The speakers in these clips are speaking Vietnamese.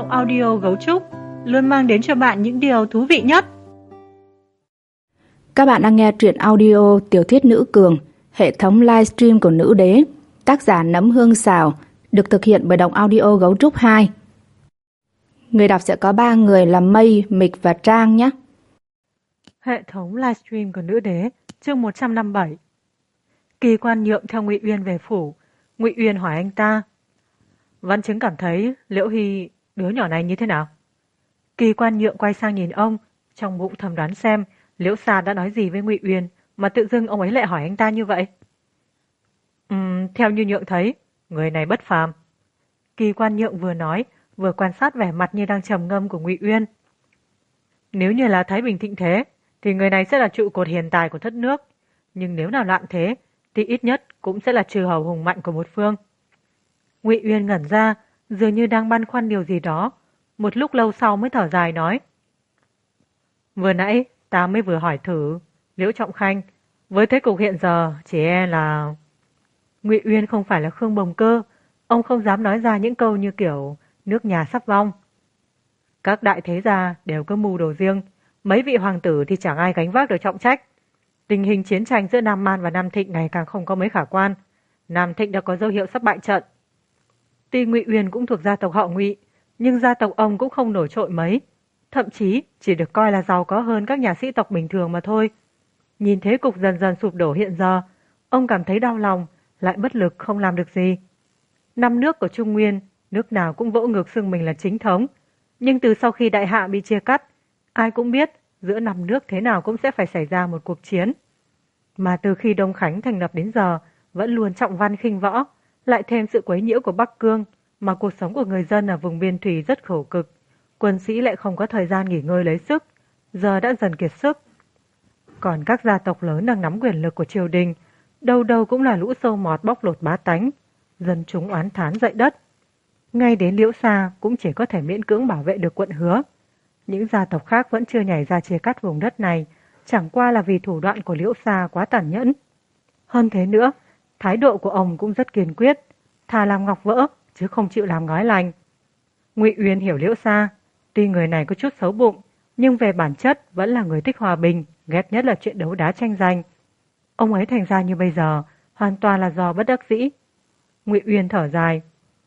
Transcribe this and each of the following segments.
Động Audio Gấu Trúc luôn mang đến cho bạn những điều thú vị nhất. Các bạn đang nghe truyện audio Tiểu thuyết nữ cường, hệ thống livestream của Nữ Đế, tác giả Nấm Hương Xào, được thực hiện bởi Động Audio Gấu Trúc 2. Người đọc sẽ có 3 người là Mây, Mịch và Trang nhé. Hệ thống livestream của Nữ Đế, chương 157. Kỳ Quan Nhượng theo Ngụy Uyên về phủ. Ngụy Uyên hỏi anh ta: Văn Chứng cảm thấy Liễu Hy đứa nhỏ này như thế nào? Kỳ Quan Nhượng quay sang nhìn ông, trong bụng thầm đoán xem Liễu Sa đã nói gì với Ngụy Uyên mà tự dưng ông ấy lại hỏi anh ta như vậy. Theo như Nhượng thấy, người này bất phàm. Kỳ Quan Nhượng vừa nói, vừa quan sát vẻ mặt như đang trầm ngâm của Ngụy Uyên. Nếu như là Thái Bình thịnh thế, thì người này sẽ là trụ cột hiền tài của thất nước. Nhưng nếu nào loạn thế, thì ít nhất cũng sẽ là chư hầu hùng mạnh của một phương. Ngụy Uyên ngẩn ra, dường như đang băn khoăn điều gì đó. Một lúc lâu sau mới thở dài nói: Vừa nãy ta mới vừa hỏi thử Liễu Trọng Khanh, với thế cục hiện giờ chỉ e là... Ngụy Uyên không phải là Khương Bồng Cơ, ông không dám nói ra những câu như kiểu nước nhà sắp vong. Các đại thế gia đều có mưu đồ riêng, mấy vị hoàng tử thì chẳng ai gánh vác được trọng trách. Tình hình chiến tranh giữa Nam Man và Nam Thịnh ngày càng không có mấy khả quan. Nam Thịnh đã có dấu hiệu sắp bại trận. Tuy Ngụy Uyên cũng thuộc gia tộc họ Ngụy, nhưng gia tộc ông cũng không nổi trội mấy, thậm chí chỉ được coi là giàu có hơn các nhà sĩ tộc bình thường mà thôi. Nhìn thế cục dần dần sụp đổ hiện giờ, ông cảm thấy đau lòng, lại bất lực không làm được gì. Năm nước của Trung Nguyên, nước nào cũng vỗ ngược xưng mình là chính thống, nhưng từ sau khi đại hạ bị chia cắt, ai cũng biết giữa năm nước thế nào cũng sẽ phải xảy ra một cuộc chiến. Mà từ khi Đông Khánh thành lập đến giờ, vẫn luôn trọng văn khinh võ, lại thêm sự quấy nhiễu của Bắc Cương, mà cuộc sống của người dân ở vùng biên thủy rất khổ cực. Quân sĩ lại không có thời gian nghỉ ngơi lấy sức, giờ đã dần kiệt sức. Còn các gia tộc lớn đang nắm quyền lực của triều đình, đâu đâu cũng là lũ sâu mọt bóc lột bá tánh, dân chúng oán thán dậy đất. Ngay đến Liễu Sa cũng chỉ có thể miễn cưỡng bảo vệ được quận Hứa. Những gia tộc khác vẫn chưa nhảy ra chia cắt vùng đất này, chẳng qua là vì thủ đoạn của Liễu Sa quá tàn nhẫn. Hơn thế nữa, thái độ của ông cũng rất kiên quyết, thà làm ngọc vỡ chứ không chịu làm ngói lành. Ngụy Uyên hiểu Liễu Sa, tuy người này có chút xấu bụng, nhưng về bản chất vẫn là người thích hòa bình, ghét nhất là chuyện đấu đá tranh giành. Ông ấy thành ra như bây giờ, hoàn toàn là do bất đắc dĩ. Ngụy Uyên thở dài.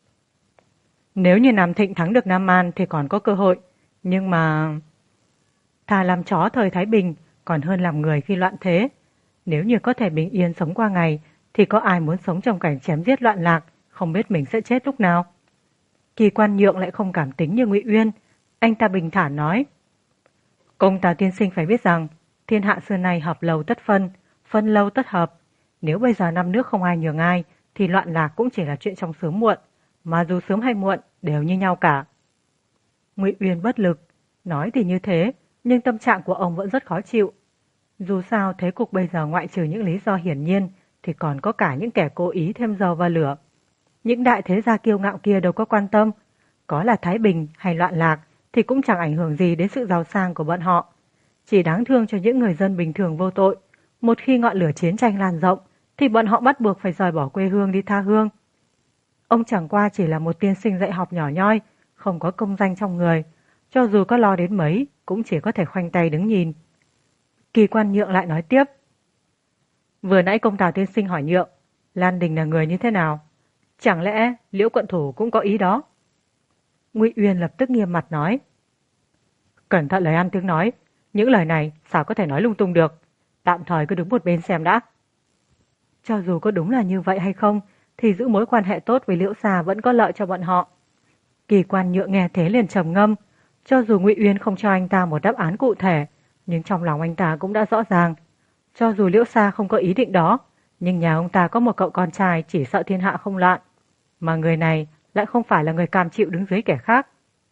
Nếu như Nam Thịnh thắng được Nam Man thì còn có cơ hội, nhưng mà... Thà làm chó thời Thái Bình còn hơn làm người khi loạn thế. Nếu như có thể bình yên sống qua ngày, thì có ai muốn sống trong cảnh chém giết loạn lạc, không biết mình sẽ chết lúc nào. Kỳ Quan Nhượng lại không cảm tính như Ngụy Uyên, anh ta bình thản nói: Công Tào tiên sinh phải biết rằng, thiên hạ xưa nay hợp lâu tất phân, phân lâu tất hợp. Nếu bây giờ năm nước không ai nhường ai, thì loạn lạc cũng chỉ là chuyện trong sớm muộn, mà dù sớm hay muộn đều như nhau cả. Ngụy Uyên bất lực, nói thì như thế, nhưng tâm trạng của ông vẫn rất khó chịu. Dù sao thế cục bây giờ ngoại trừ những lý do hiển nhiên, thì còn có cả những kẻ cố ý thêm dầu vào lửa. Những đại thế gia kiêu ngạo kia đâu có quan tâm, có là Thái Bình hay loạn lạc thì cũng chẳng ảnh hưởng gì đến sự giàu sang của bọn họ. Chỉ đáng thương cho những người dân bình thường vô tội. Một khi ngọn lửa chiến tranh lan rộng, thì bọn họ bắt buộc phải rời bỏ quê hương đi tha hương. Ông chẳng qua chỉ là một tiên sinh dạy học nhỏ nhoi, không có công danh trong người. Cho dù có lo đến mấy, cũng chỉ có thể khoanh tay đứng nhìn. Kỳ Quan Nhượng lại nói tiếp. Vừa nãy Công Tào tiên sinh hỏi Nhượng, Lan Đình là người như thế nào? Chẳng lẽ Liễu quận thủ cũng có ý đó? Ngụy Uyên lập tức nghiêm mặt nói. Cẩn thận lời ăn tiếng nói, những lời này sao có thể nói lung tung được. Tạm thời cứ đứng một bên xem đã. Cho dù có đúng là như vậy hay không, thì giữ mối quan hệ tốt với Liễu Sa vẫn có lợi cho bọn họ. Kỳ Quan Nhượng nghe thế liền trầm ngâm. Cho dù Ngụy Uyên không cho anh ta một đáp án cụ thể, nhưng trong lòng anh ta cũng đã rõ ràng. Cho dù Liễu Sa không có ý định đó, nhưng nhà ông ta có một cậu con trai chỉ sợ thiên hạ không loạn, mà người này lại không phải là người cam chịu đứng dưới kẻ khác.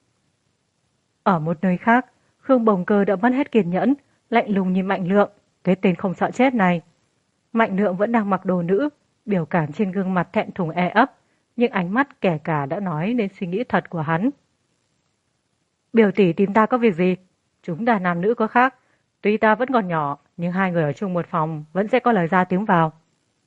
Ở một nơi khác, Khương Bồng Cơ đã mất hết kiên nhẫn, lạnh lùng nhìn Mạnh Lượng, cái tên không sợ chết này. Mạnh Lượng vẫn đang mặc đồ nữ, biểu cảm trên gương mặt thẹn thùng e ấp, nhưng ánh mắt kể cả đã nói đến suy nghĩ thật của hắn. Biểu tỷ tìm ta có việc gì? Chúng ta nam nữ có khác, tuy ta vẫn còn nhỏ, nhưng hai người ở chung một phòng vẫn sẽ có lời ra tiếng vào.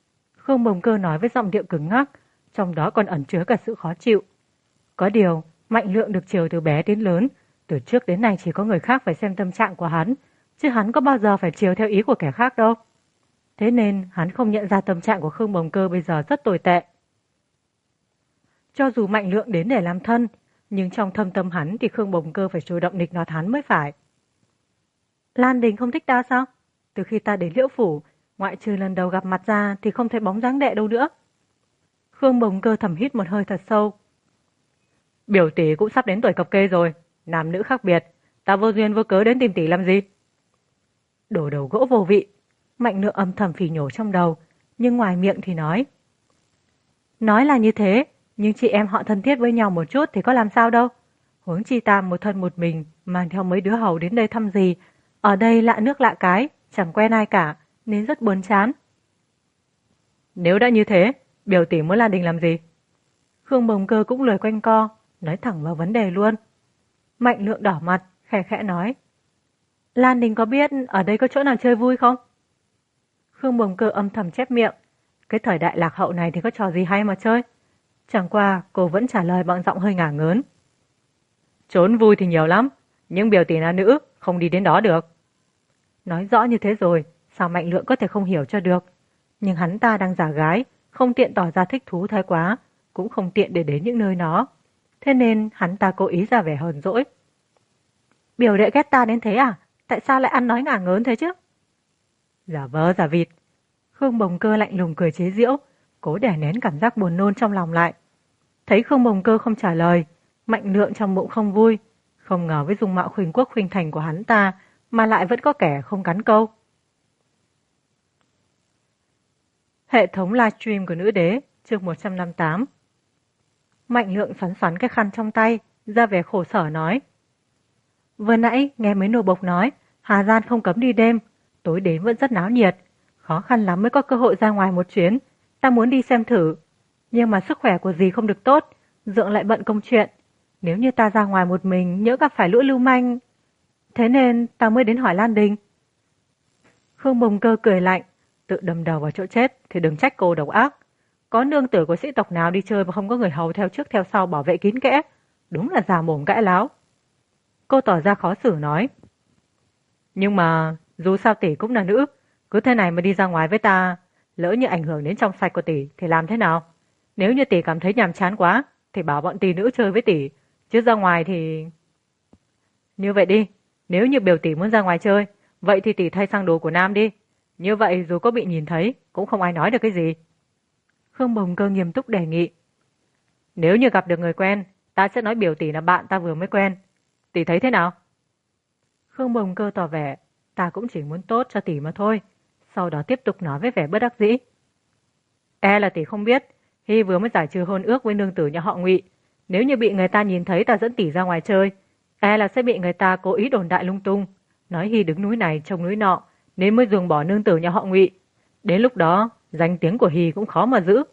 Khương Bồng Cơ nói với giọng điệu cứng ngắc, trong đó còn ẩn chứa cả sự khó chịu. Có điều, Mạnh Lượng được chiều từ bé đến lớn, từ trước đến nay chỉ có người khác phải xem tâm trạng của hắn, chứ hắn có bao giờ phải chiều theo ý của kẻ khác đâu. Thế nên hắn không nhận ra tâm trạng của Khương Bồng Cơ bây giờ rất tồi tệ. Cho dù Mạnh Lượng đến để làm thân, nhưng trong thâm tâm hắn thì Khương Bồng Cơ phải chủ động nịnh nọt hắn mới phải. Lan Đình không thích ta sao? Từ khi ta đến Liễu Phủ, ngoại trừ lần đầu gặp mặt ra thì không thấy bóng dáng đệ đâu nữa. Khương Bồng Cơ thầm hít một hơi thật sâu. Biểu tỷ cũng sắp đến tuổi cập kê rồi, nam nữ khác biệt, ta vô duyên vô cớ đến tìm tỷ làm gì? Đổ đầu gỗ vô vị, Mạnh Lượng âm thầm phỉ nhổ trong đầu, nhưng ngoài miệng thì nói. Nói là như thế, nhưng chị em họ thân thiết với nhau một chút thì có làm sao đâu. Huống chi ta một thân một mình, mang theo mấy đứa hầu đến đây thăm gì. Ở đây lạ nước lạ cái, chẳng quen ai cả, nên rất buồn chán. Nếu đã như thế, biểu tỷ muốn Lan Đình làm gì? Khương Bồng Cơ cũng lười quanh co, nói thẳng vào vấn đề luôn. Mạnh Lượng đỏ mặt, khẽ khẽ nói. Lan Đình có biết ở đây có chỗ nào chơi vui không? Khương Bồng Cơ âm thầm chép miệng. Cái thời đại lạc hậu này thì có trò gì hay mà chơi? Chẳng qua cô vẫn trả lời bằng giọng hơi ngả ngớn. Trốn vui thì nhiều lắm, nhưng biểu tỷ là nữ, không đi đến đó được. Nói rõ như thế rồi, sao Mạnh Lượng có thể không hiểu cho được? Nhưng hắn ta đang giả gái, không tiện tỏ ra thích thú thái quá, cũng không tiện để đến những nơi đó. Thế nên hắn ta cố ý ra vẻ hờn dỗi. Biểu đệ ghét ta đến thế à? Tại sao lại ăn nói ngả ngớn thế chứ? Giả vờ giả vịt. Khương Bồng Cơ lạnh lùng cười chế giễu, cố đè nén cảm giác buồn nôn trong lòng lại. Thấy Khương Bồng Cơ không trả lời, Mạnh Lượng trong bụng không vui, không ngờ với dung mạo khuynh quốc khuynh thành của hắn ta mà lại vẫn có kẻ không cắn câu. Hệ thống livestream của nữ đế, chương 158. Mạnh Lượng xoắn xoắn cái khăn trong tay, ra vẻ khổ sở nói. Vừa nãy nghe mấy nô bộc nói, Hà Gian không cấm đi đêm, tối đến vẫn rất náo nhiệt, khó khăn lắm mới có cơ hội ra ngoài một chuyến, ta muốn đi xem thử. Nhưng mà sức khỏe của dì không được tốt, Dượng lại bận công chuyện. Nếu như ta ra ngoài một mình, nhỡ gặp phải lũ lưu manh. Thế nên ta mới đến hỏi Lan Đình. Khương Bồng Cơ cười lạnh, tự đâm đầu vào chỗ chết thì đừng trách cô độc ác. Có nương tử của sĩ tộc nào đi chơi mà không có người hầu theo trước theo sau bảo vệ kín kẽ, đúng là già mồm cãi láo. Cô tỏ ra khó xử nói. Nhưng mà dù sao tỷ cũng là nữ, cứ thế này mà đi ra ngoài với ta, lỡ như ảnh hưởng đến trong sạch của tỷ thì làm thế nào? Nếu như tỷ cảm thấy nhàm chán quá thì bảo bọn tỷ nữ chơi với tỷ, chứ ra ngoài thì... Như vậy đi, nếu như biểu tỷ muốn ra ngoài chơi, vậy thì tỷ thay sang đồ của nam đi. Như vậy dù có bị nhìn thấy cũng không ai nói được cái gì. Khương Bồng Cơ nghiêm túc đề nghị. Nếu như gặp được người quen, ta sẽ nói biểu tỷ là bạn ta vừa mới quen. Tỷ thấy thế nào? Khương Bồng Cơ tỏ vẻ, ta cũng chỉ muốn tốt cho tỷ mà thôi. Sau đó tiếp tục nói với vẻ bất đắc dĩ. E là tỷ không biết, Hy vừa mới giải trừ hôn ước với nương tử nhà họ Ngụy. Nếu như bị người ta nhìn thấy ta dẫn tỷ ra ngoài chơi, e là sẽ bị người ta cố ý đồn đại lung tung, nói Hy đứng núi này trông núi nọ, nên mới ruồng bỏ nương tử nhà họ Ngụy. Đến lúc đó, danh tiếng của Hy cũng khó mà giữ.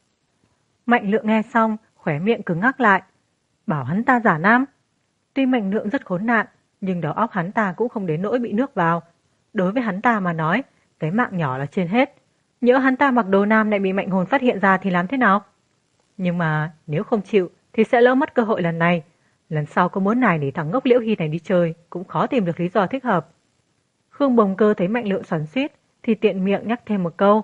Mạnh Lượng nghe xong, khóe miệng cứng ngắc lại. Bảo hắn ta giả nam. Tuy Mạnh Lượng rất khốn nạn, nhưng đầu óc hắn ta cũng không đến nỗi bị nước vào. Đối với hắn ta mà nói, cái mạng nhỏ là trên hết. Nhỡ hắn ta mặc đồ nam lại bị Mạnh Hồn phát hiện ra thì làm thế nào? Nhưng mà nếu không chịu thì sẽ lỡ mất cơ hội lần này. Lần sau có muốn này để thằng ngốc Liễu Hy này đi chơi cũng khó tìm được lý do thích hợp. Khương Bồng Cơ thấy Mạnh Lượng xoắn xuýt thì tiện miệng nhắc thêm một câu.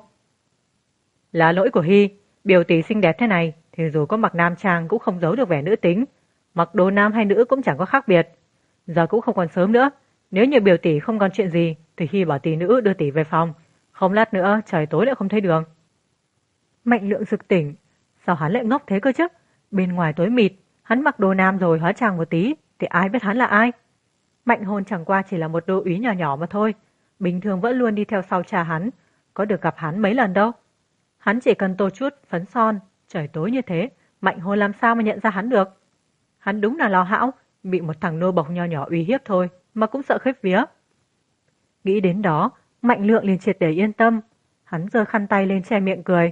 Là lỗi của Hy, biểu tỷ xinh đẹp thế này thì dù có mặc nam trang cũng không giấu được vẻ nữ tính. Mặc đồ nam hay nữ cũng chẳng có khác biệt. Giờ cũng không còn sớm nữa. Nếu như biểu tỷ không còn chuyện gì thì Hy bảo tỷ nữ đưa tỷ về phòng. Không lát nữa trời tối lại không thấy đường. Mạnh Lượng sực tỉnh. Sao hắn lại ngốc thế cơ chứ? Bên ngoài tối mịt, hắn mặc đồ nam rồi hóa trang một tí thì ai biết hắn là ai? Mạnh Hồn chẳng qua chỉ là một đô úy nhỏ nhỏ mà thôi. Bình thường vẫn luôn đi theo sau cha hắn. Có được gặp hắn mấy lần đâu. Hắn chỉ cần tô chút phấn son. Trời tối như thế, Mạnh Hồn làm sao mà nhận ra hắn được? Hắn đúng là lo hão, bị một thằng nô bộc nho nhỏ uy hiếp thôi mà cũng sợ khiếp vía. Nghĩ đến đó, Mạnh Lượng liền triệt để yên tâm. Hắn giơ khăn tay lên che miệng cười.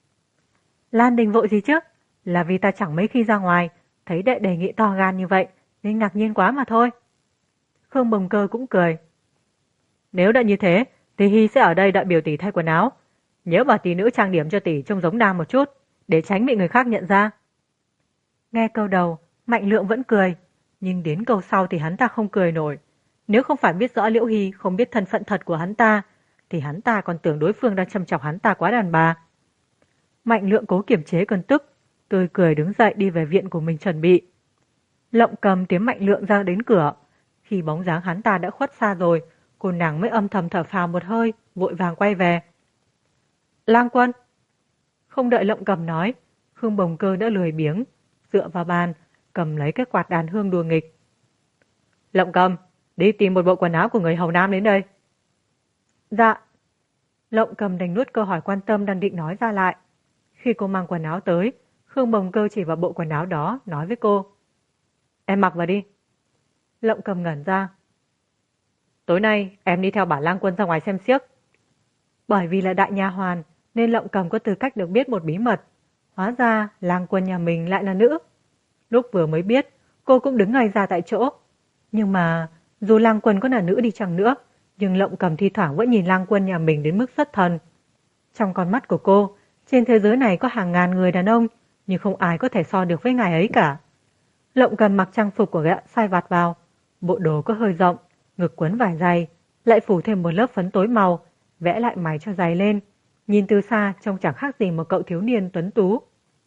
Lan Đình vội gì chứ? Là vì ta chẳng mấy khi ra ngoài, thấy đệ đề nghị to gan như vậy nên ngạc nhiên quá mà thôi. Khương Bồng Cơ cũng cười. Nếu đã như thế thì Hy sẽ ở đây đợi biểu tỷ thay quần áo. Nhớ bảo tỷ nữ trang điểm cho tỷ trông giống nam một chút, để tránh bị người khác nhận ra. Nghe câu đầu, Mạnh Lượng vẫn cười, nhưng đến câu sau thì hắn ta không cười nổi. Nếu không phải biết rõ Liễu Hy không biết thân phận thật của hắn ta, thì hắn ta còn tưởng đối phương đang châm chọc hắn ta quá đàn bà. Mạnh Lượng cố kiềm chế cơn tức, tươi cười đứng dậy đi về viện của mình chuẩn bị. Lộng Cầm tiếm Mạnh Lượng ra đến cửa. Khi bóng dáng hắn ta đã khuất xa rồi, cô nàng mới âm thầm thở phào một hơi, vội vàng quay về. Lang Quân! Không đợi Lộng Cầm nói, Khương Bồng Cơ đã lười biếng, dựa vào bàn, cầm lấy cái quạt đàn hương đùa nghịch. Lộng Cầm, đi tìm một bộ quần áo của người hầu nam đến đây. Dạ. Lộng Cầm đành nuốt câu hỏi quan tâm đang định nói ra lại. Khi cô mang quần áo tới, Khương Bồng Cơ chỉ vào bộ quần áo đó, nói với cô. Em mặc vào đi. Lộng Cầm ngẩn ra. Tối nay em đi theo bản Lang Quân ra ngoài xem xiếc. Bởi vì là đại nha hoàn, nên Lộng Cầm có tư cách được biết một bí mật. Hóa ra Lang Quân nhà mình lại là nữ. Lúc vừa mới biết, cô cũng đứng ngay ra tại chỗ. Nhưng mà dù Lang Quân có là nữ đi chăng nữa, nhưng Lộng Cầm thi thoảng vẫn nhìn Lang Quân nhà mình đến mức xuất thần. Trong con mắt của cô, trên thế giới này có hàng ngàn người đàn ông, nhưng không ai có thể so được với ngài ấy cả. Lộng Cầm mặc trang phục của gã sai vặt vào, bộ đồ có hơi rộng, ngực quấn vải dày, lại phủ thêm một lớp phấn tối màu, vẽ lại mày cho dày lên. Nhìn từ xa trông chẳng khác gì một cậu thiếu niên tuấn tú.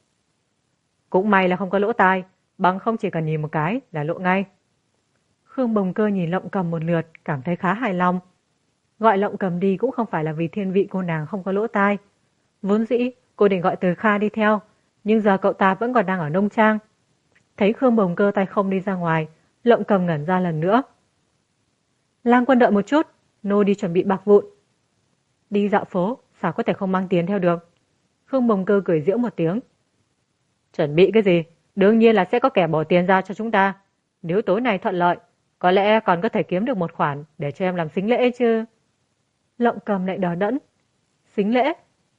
Cũng may là không có lỗ tai, bằng không chỉ cần nhìn một cái là lộ ngay. Khương Bồng Cơ nhìn Lộng Cầm một lượt, cảm thấy khá hài lòng. Gọi Lộng Cầm đi cũng không phải là vì thiên vị cô nàng không có lỗ tai. Vốn dĩ cô định gọi Từ Kha đi theo, nhưng giờ cậu ta vẫn còn đang ở nông trang. Thấy Khương Bồng Cơ tay không đi ra ngoài, Lộng Cầm ngẩn ra lần nữa. Lang Quân đợi một chút, nô đi chuẩn bị bạc vụn. Đi dạo phố, sao có thể không mang tiền theo được? Khương Bồng Cơ cười giễu một tiếng. Chuẩn bị cái gì? Đương nhiên là sẽ có kẻ bỏ tiền ra cho chúng ta. Nếu tối này thuận lợi, có lẽ còn có thể kiếm được một khoản để cho em làm sính lễ chứ. Lộng Cầm lại đờ đẫn. Sính lễ?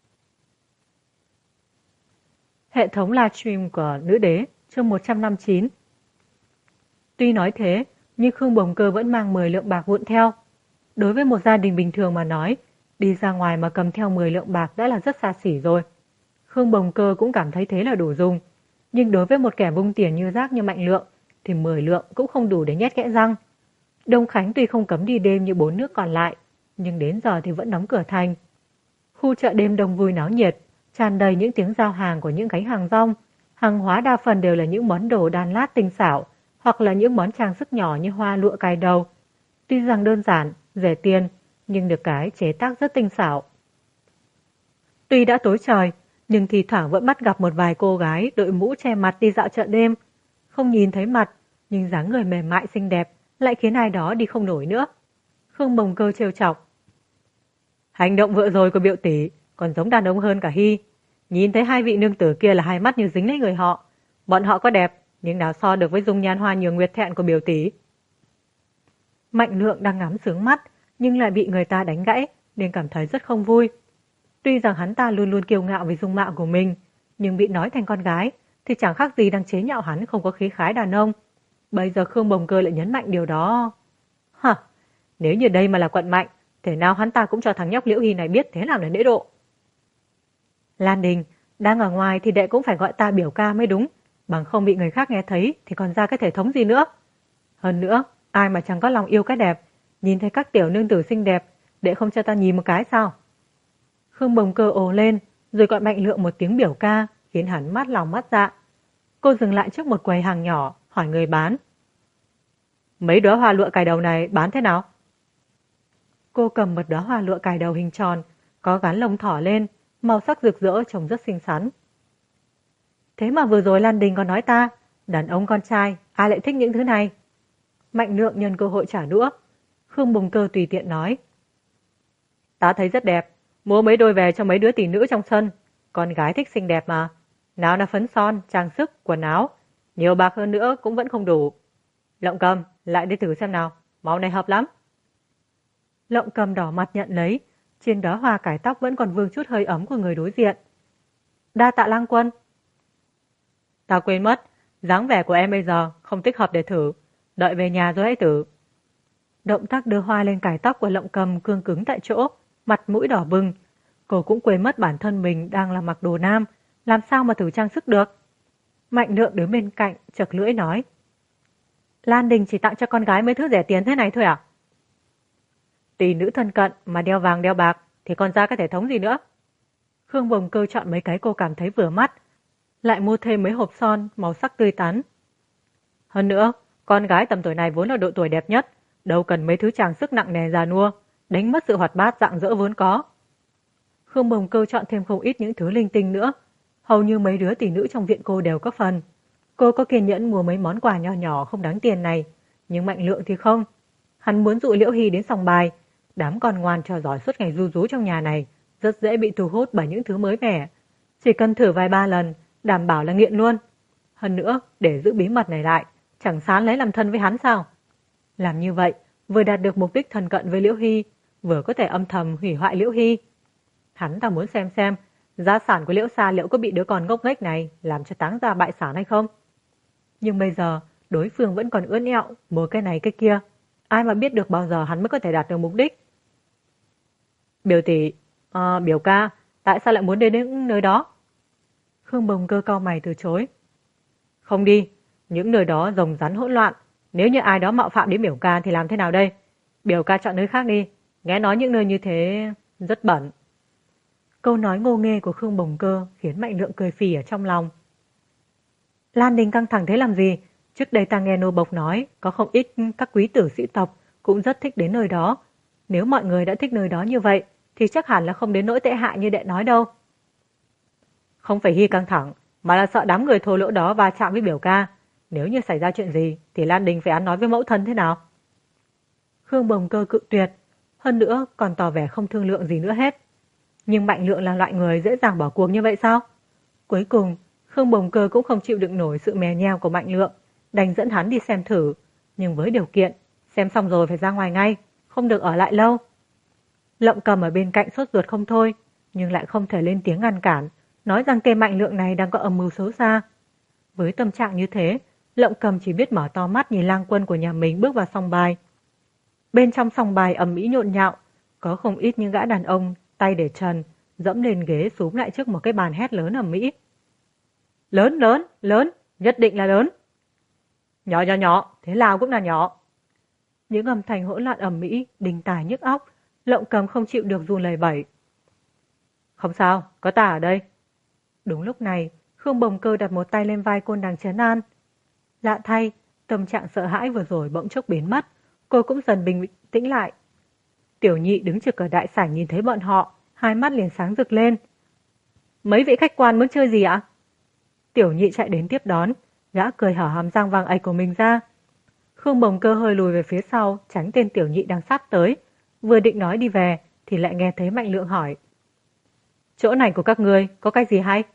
Hệ thống livestream của Nữ Đế, chương 159. Tuy nói thế, nhưng Khương Bồng Cơ vẫn mang 10 lượng bạc vụn theo. Đối với một gia đình bình thường mà nói, đi ra ngoài mà cầm theo 10 lượng bạc đã là rất xa xỉ rồi. Khương Bồng Cơ cũng cảm thấy thế là đủ dùng. Nhưng đối với một kẻ vung tiền như rác như Mạnh Lượng, thì 10 lượng cũng không đủ để nhét kẽ răng. Đông Khánh tuy không cấm đi đêm như 4 nước còn lại, nhưng đến giờ thì vẫn đóng cửa thành. Khu chợ đêm đông vui náo nhiệt, tràn đầy những tiếng giao hàng của những gánh hàng rong. Hàng hóa đa phần đều là những món đồ đan lát tinh xảo, hoặc là những món trang sức nhỏ như hoa lụa cài đầu. Tuy rằng đơn giản, rẻ tiền, nhưng được cái chế tác rất tinh xảo. Tuy đã tối trời, nhưng thì thoảng vẫn bắt gặp một vài cô gái đội mũ che mặt đi dạo chợ đêm. Không nhìn thấy mặt, nhưng dáng người mềm mại xinh đẹp lại khiến ai đó đi không nổi nữa. Khương Bồng Cơ trêu chọc. Hành động vừa rồi của Biểu tỷ còn giống đàn ông hơn cả Hy. Nhìn thấy hai vị nương tử kia là hai mắt như dính lấy người họ. Bọn họ có đẹp, nhưng nào so được với dung nhan hoa nhường nguyệt thẹn của Biểu tỷ. Mạnh Lượng đang ngắm sướng mắt, nhưng lại bị người ta đánh gãy, nên cảm thấy rất không vui. Tuy rằng hắn ta luôn luôn kiêu ngạo về dung mạo của mình, nhưng bị nói thành con gái thì chẳng khác gì đang chế nhạo hắn không có khí khái đàn ông. Bây giờ Khương Bồng Cơ lại nhấn mạnh điều đó. Hả, nếu như đây mà là quận Mạnh, thế nào hắn ta cũng cho thằng nhóc Liễu Hy này biết thế nào là lễ độ. Lan Đình, đang ở ngoài thì đệ cũng phải gọi ta biểu ca mới đúng, bằng không bị người khác nghe thấy thì còn ra cái thể thống gì nữa. Hơn nữa, ai mà chẳng có lòng yêu cái đẹp, nhìn thấy các tiểu nương tử xinh đẹp, đệ không cho ta nhìn một cái sao? Khương Bồng Cơ ồ lên, rồi gọi Mạnh Lượng một tiếng biểu ca, khiến hắn mát lòng mát dạ. Cô dừng lại trước một quầy hàng nhỏ, hỏi người bán. Mấy đóa hoa lụa cài đầu này bán thế nào? Cô cầm một đóa hoa lụa cài đầu hình tròn, có gắn lông thỏ lên, màu sắc rực rỡ trông rất xinh xắn. Thế mà vừa rồi Lan Đình còn nói ta, đàn ông con trai, ai lại thích những thứ này? Mạnh Lượng nhân cơ hội trả đũa. Khương Bồng Cơ tùy tiện nói. Ta thấy rất đẹp, mua mấy đôi về cho mấy đứa tỷ nữ trong sân. Con gái thích xinh đẹp mà. Nào là phấn son, trang sức, quần áo. Nhiều bạc hơn nữa cũng vẫn không đủ. Lộng Cầm, lại đi thử xem nào, màu này hợp lắm. Lộng Cầm đỏ mặt nhận lấy, trên đóa hoa cải tóc vẫn còn vương chút hơi ấm của người đối diện. Đa tạ Lang Quân. Ta quên mất, dáng vẻ của em bây giờ không thích hợp để thử, đợi về nhà rồi hãy thử. Động tác đưa hoa lên cài tóc của Lộng Cầm cương cứng tại chỗ, mặt mũi đỏ bừng. Cô cũng quên mất bản thân mình đang là mặc đồ nam, làm sao mà thử trang sức được. Mạnh Lượng đứng bên cạnh, chật lưỡi nói. Lan Đình chỉ tặng cho con gái mấy thứ rẻ tiền thế này thôi à? Tỷ nữ thân cận mà đeo vàng đeo bạc thì còn ra cái thể thống gì nữa? Khương Bồng Cơ chọn mấy cái cô cảm thấy vừa mắt, lại mua thêm mấy hộp son màu sắc tươi tắn. Hơn nữa, con gái tầm tuổi này vốn là độ tuổi đẹp nhất, đâu cần mấy thứ trang sức nặng nề già nua, đánh mất sự hoạt bát rạng rỡ vốn có. Khương Bồng Cơ chọn thêm không ít những thứ linh tinh nữa, hầu như mấy đứa tỷ nữ trong viện cô đều có phần. Cô có kiên nhẫn mua mấy món quà nhỏ nhỏ không đáng tiền này, nhưng Mạnh Lượng thì không. Hắn muốn dụ Liễu Hy đến sòng bài, đám con ngoan trò giỏi suốt ngày ru rú trong nhà này, rất dễ bị thu hút bởi những thứ mới mẻ. Chỉ cần thử vài ba lần, đảm bảo là nghiện luôn. Hơn nữa, để giữ bí mật này lại, chẳng sán lấy làm thân với hắn sao? Làm như vậy, vừa đạt được mục đích thân cận với Liễu Hy, vừa có thể âm thầm hủy hoại Liễu Hy. Hắn ta muốn xem gia sản của Liễu Sa liệu có bị đứa con ngốc nghếch này làm cho táng ra bại sản hay không. Nhưng bây giờ, đối phương vẫn còn ưỡn ẹo, mua cái này cái kia. Ai mà biết được bao giờ hắn mới có thể đạt được mục đích. Biểu tỷ, biểu ca, tại sao lại muốn đến những nơi đó? Khương Bồng Cơ cau mày từ chối. Không đi, những nơi đó rồng rắn hỗn loạn. Nếu như ai đó mạo phạm đến biểu ca thì làm thế nào đây? Biểu ca chọn nơi khác đi. Nghe nói những nơi như thế rất bẩn. Câu nói ngô nghê của Khương Bồng Cơ khiến Mạnh Lượng cười phì ở trong lòng. Lan Đình căng thẳng thế làm gì? Trước đây ta nghe nô bộc nói có không ít các quý tử sĩ tộc cũng rất thích đến nơi đó. Nếu mọi người đã thích nơi đó như vậy thì chắc hẳn là không đến nỗi tệ hại như đệ nói đâu. Không phải Hy căng thẳng, mà là sợ đám người thô lỗ đó va chạm với biểu ca. Nếu như xảy ra chuyện gì thì Lan Đình phải ăn nói với mẫu thân thế nào? Khương Bồng Cơ cự tuyệt, hơn nữa còn tỏ vẻ không thương lượng gì nữa hết. Nhưng Mạnh Lượng là loại người dễ dàng bỏ cuộc như vậy sao? Cuối cùng, Khương Bồng Cơ cũng không chịu đựng nổi sự mè nheo của Mạnh Lượng, đành dẫn hắn đi xem thử, nhưng với điều kiện xem xong rồi phải ra ngoài ngay, không được ở lại lâu. Lộng Cầm ở bên cạnh sốt ruột không thôi, nhưng lại không thể lên tiếng ngăn cản, nói rằng tên Mạnh Lượng này đang có âm mưu xấu xa. Với tâm trạng như thế, Lộng Cầm chỉ biết mở to mắt nhìn lang quân của nhà mình bước vào sòng bài. Bên trong sòng bài ầm ĩ nhộn nhạo, có không ít những gã đàn ông tay để trần, dẫm lên ghế xúm lại trước một cái bàn hét lớn ầm ĩ. Lớn, lớn, lớn, nhất định là lớn. Nhỏ nhỏ nhỏ, thế nào cũng là nhỏ. Những âm thanh hỗn loạn ầm ĩ, đình tài nhức óc, Lộng Cầm không chịu được run lẩy bẩy. Không sao, có ta ở đây. Đúng lúc này, Khương Bồng Cơ đặt một tay lên vai Côn đang trấn an. Lạ thay, tâm trạng sợ hãi vừa rồi bỗng chốc biến mất, cô cũng dần bình tĩnh lại. Tiểu Nhị đứng trực ở đại sảnh nhìn thấy bọn họ, hai mắt liền sáng rực lên. Mấy vị khách quan muốn chơi gì ạ? Tiểu Nhị chạy đến tiếp đón, gã cười hở hàm răng vàng ạch của mình ra. Khương Bồng Cơ hơi lùi về phía sau, tránh tên Tiểu Nhị đang sắp tới. Vừa định nói đi về, thì lại nghe thấy Mạnh Lượng hỏi. Chỗ này của các ngươi có cái gì hay?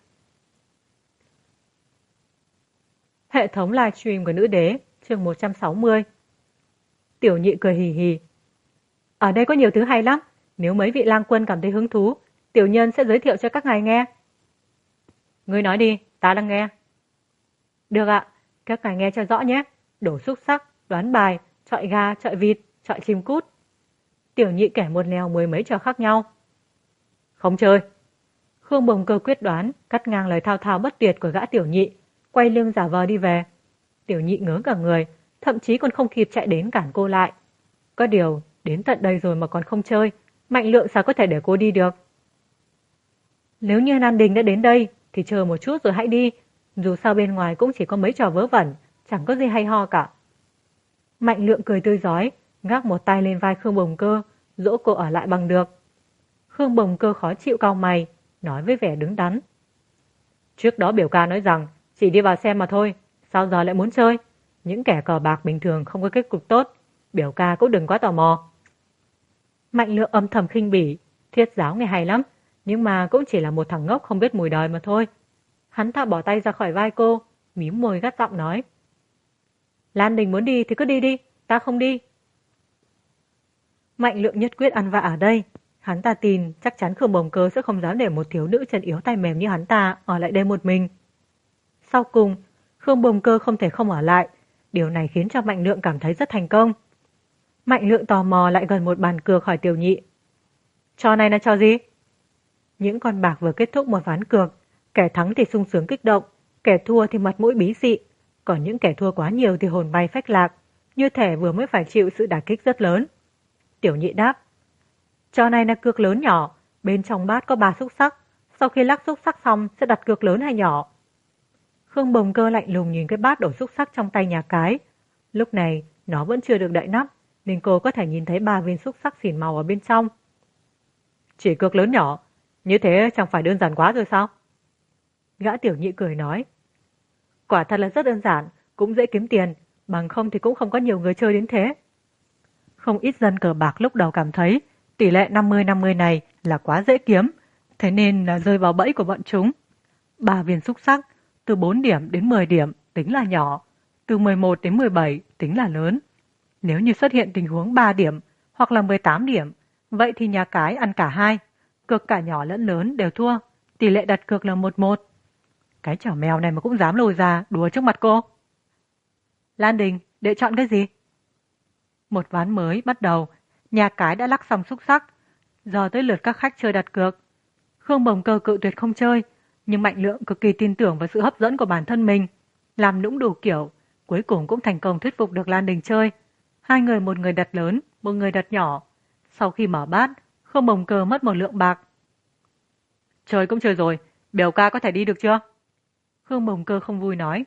Hệ thống livestream của Nữ Đế, chương 160. Tiểu Nhị cười hì hì. Ở đây có nhiều thứ hay lắm, nếu mấy vị lang quân cảm thấy hứng thú, tiểu nhân sẽ giới thiệu cho các ngài nghe. Ngươi nói đi, ta đang nghe. Được ạ, các ngài nghe cho rõ nhé. Đổ xúc sắc, đoán bài, chọi gà, chọi vịt, chọi chim cút. Tiểu Nhị kể một lèo mười mấy trò khác nhau. Không chơi. Khương Bồng Cơ quyết đoán, cắt ngang lời thao thao bất tuyệt của gã Tiểu Nhị, quay lưng giả vờ đi về. Tiểu Nhị ngớ cả người, thậm chí còn không kịp chạy đến cản cô lại. Có điều, đến tận đây rồi mà còn không chơi, Mạnh Lượng sao có thể để cô đi được? Nếu như Lan Đình đã đến đây, thì chờ một chút rồi hãy đi. Dù sao bên ngoài cũng chỉ có mấy trò vớ vẩn, chẳng có gì hay ho cả. Mạnh Lượng cười tươi rói, gác một tay lên vai Khương Bồng Cơ, dỗ cô ở lại bằng được. Khương Bồng Cơ khó chịu cau mày, nói với vẻ đứng đắn. Trước đó biểu ca nói rằng chỉ đi vào xem mà thôi, sao giờ lại muốn chơi? Những kẻ cờ bạc bình thường không có kết cục tốt, biểu ca cũng đừng quá tò mò. Mạnh Lượng âm thầm khinh bỉ, thuyết giáo nghe hay lắm, nhưng mà cũng chỉ là một thằng ngốc không biết mùi đời mà thôi. Hắn ta bỏ tay ra khỏi vai cô, mím môi gắt giọng nói. Lan Đình muốn đi thì cứ đi đi, ta không đi. Mạnh Lượng nhất quyết ăn vạ ở đây. Hắn ta tin chắc chắn Khương Bồng Cơ sẽ không dám để một thiếu nữ chân yếu tay mềm như hắn ta ở lại đây một mình. Sau cùng, Khương Bồng Cơ không thể không ở lại. Điều này khiến cho Mạnh Lượng cảm thấy rất thành công. Mạnh Lượng tò mò lại gần một bàn cược hỏi Tiểu Nhị. Trò này là trò gì? Những con bạc vừa kết thúc một ván cược, kẻ thắng thì sung sướng kích động, Kẻ thua thì mặt mũi bí xị, còn những kẻ thua quá nhiều thì hồn bay phách lạc, như thể vừa mới phải chịu sự đả kích rất lớn. Tiểu Nhị đáp, trò này là cược lớn nhỏ, bên trong bát có 3 xúc sắc, sau khi lắc xúc sắc xong sẽ đặt cược lớn hay nhỏ. Khương Bồng Cơ lạnh lùng nhìn cái bát đổ xúc sắc trong tay nhà cái. Lúc này nó vẫn chưa được đậy nắp, nên cô có thể nhìn thấy 3 viên xúc sắc xỉn màu ở bên trong. Chỉ cược lớn nhỏ, như thế chẳng phải đơn giản quá rồi sao? Gã Tiểu Nhị cười nói, quả thật là rất đơn giản, cũng dễ kiếm tiền, bằng không thì cũng không có nhiều người chơi đến thế. Không ít dân cờ bạc lúc đầu cảm thấy tỷ lệ 50-50 này là quá dễ kiếm, thế nên là rơi vào bẫy của bọn chúng. 3 viên xúc sắc, từ 4 điểm đến 10 điểm tính là nhỏ, từ 11 đến 17 tính là lớn. Nếu như xuất hiện tình huống 3 điểm hoặc là 18 điểm, vậy thì nhà cái ăn cả hai, cược cả nhỏ lẫn lớn đều thua, tỷ lệ đặt cược là 1-1. Cái chảo mèo này mà cũng dám lôi ra đùa trước mặt cô. Lan Đình, đệ chọn cái gì? Một ván mới bắt đầu, nhà cái đã lắc xong xúc sắc, giờ tới lượt các khách chơi đặt cược. Khương Bồng Cơ cự tuyệt không chơi, nhưng Mạnh Lượng cực kỳ tin tưởng vào sự hấp dẫn của bản thân mình, làm nũng đủ kiểu, cuối cùng cũng thành công thuyết phục được Lan Đình chơi. Hai người, một người đặt lớn, một người đặt nhỏ. Sau khi mở bát, Khương Bồng Cơ mất 1 lượng bạc. Chơi cũng chơi rồi, biểu ca có thể đi được chưa? Khương Bồng Cơ không vui nói.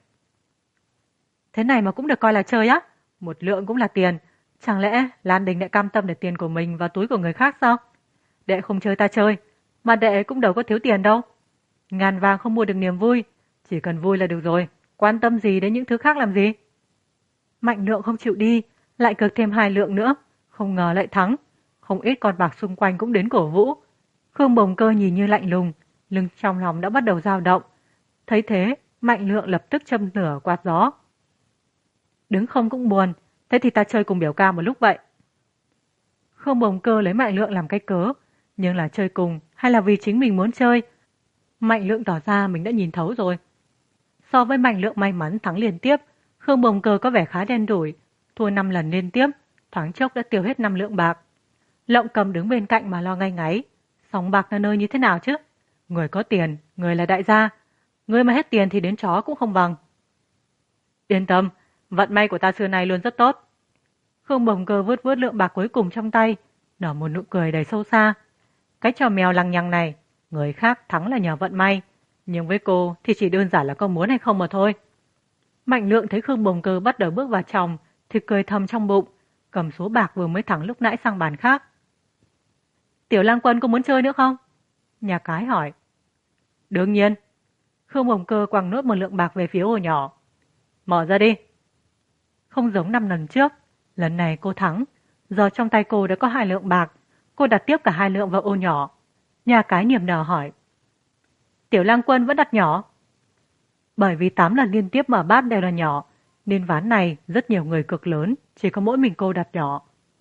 Thế này mà cũng được coi là chơi á? 1 lượng cũng là tiền. Chẳng lẽ Lan Đình lại cam tâm để tiền của mình vào túi của người khác sao? Đệ không chơi ta chơi, mà đệ cũng đâu có thiếu tiền đâu. Ngàn vàng không mua được niềm vui, chỉ cần vui là được rồi, quan tâm gì đến những thứ khác làm gì? Mạnh Lượng không chịu đi, lại cược thêm 2 lượng nữa, không ngờ lại thắng. Không ít con bạc xung quanh cũng đến cổ vũ. Khương Bồng Cơ nhìn như lạnh lùng, lưng trong lòng đã bắt đầu dao động. Thấy thế, Mạnh Lượng lập tức châm lửa quạt gió. Đứng không cũng buồn, thế thì ta chơi cùng biểu ca một lúc vậy. Khương Bồng Cơ lấy Mạnh Lượng làm cái cớ, nhưng là chơi cùng hay là vì chính mình muốn chơi? Mạnh Lượng tỏ ra mình đã nhìn thấu rồi. So với Mạnh Lượng may mắn thắng liên tiếp, Khương Bồng Cơ có vẻ khá đen đủi, thua 5 lần liên tiếp, thoáng chốc đã tiêu hết 5 lượng bạc. Lộng Cầm đứng bên cạnh mà lo ngay ngáy, sòng bạc là nơi như thế nào chứ? Người có tiền, người là đại gia, người mà hết tiền thì đến chó cũng không bằng. Yên tâm, vận may của ta xưa nay luôn rất tốt. Khương Bồng Cơ vớt vớt lượng bạc cuối cùng trong tay, nở một nụ cười đầy sâu xa. Cái trò mèo lằng nhằng này, người khác thắng là nhờ vận may, nhưng với cô thì chỉ đơn giản là có muốn hay không mà thôi. Mạnh Lượng thấy Khương Bồng Cơ bắt đầu bước vào chòng thì cười thầm trong bụng, cầm số bạc vừa mới thắng lúc nãy sang bàn khác. Tiểu Lang Quân có muốn chơi nữa không? Nhà cái hỏi. Đương nhiên. Khương Bồng Cơ quăng nốt 1 lượng bạc về phía ô nhỏ. Mở ra đi. Không giống 5 lần trước, lần này cô thắng. Giờ trong tay cô đã có 2 lượng bạc, cô đặt tiếp cả 2 lượng vào ô nhỏ. Nhà cái niềm nở hỏi. Tiểu Lang Quân vẫn đặt nhỏ. Bởi vì 8 lần liên tiếp mở bát đều là nhỏ, nên ván này rất nhiều người cực lớn, chỉ có mỗi mình cô đặt nhỏ.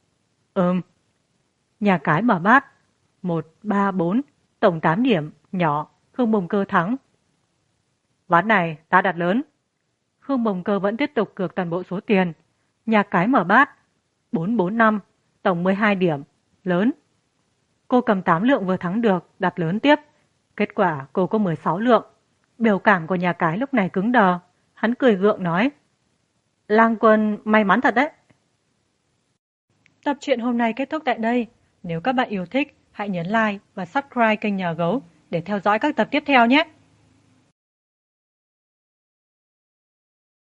Nhà cái mở bát. 1, 3, 4, tổng 8 điểm, nhỏ, Khương Bồng Cơ thắng. Ván này ta đặt lớn. Khương Bồng Cơ vẫn tiếp tục cược toàn bộ số tiền. Nhà cái mở bát. 4, 4, 5, tổng 12 điểm, lớn. Cô cầm 8 lượng vừa thắng được, đặt lớn tiếp. Kết quả cô có 16 lượng. Biểu cảm của nhà cái lúc này cứng đờ. Hắn cười gượng nói. Lang Quân may mắn thật đấy. Tập truyện hôm nay kết thúc tại đây. Nếu các bạn yêu thích, hãy nhấn like và subscribe kênh Nhà Gấu để theo dõi các tập tiếp theo nhé.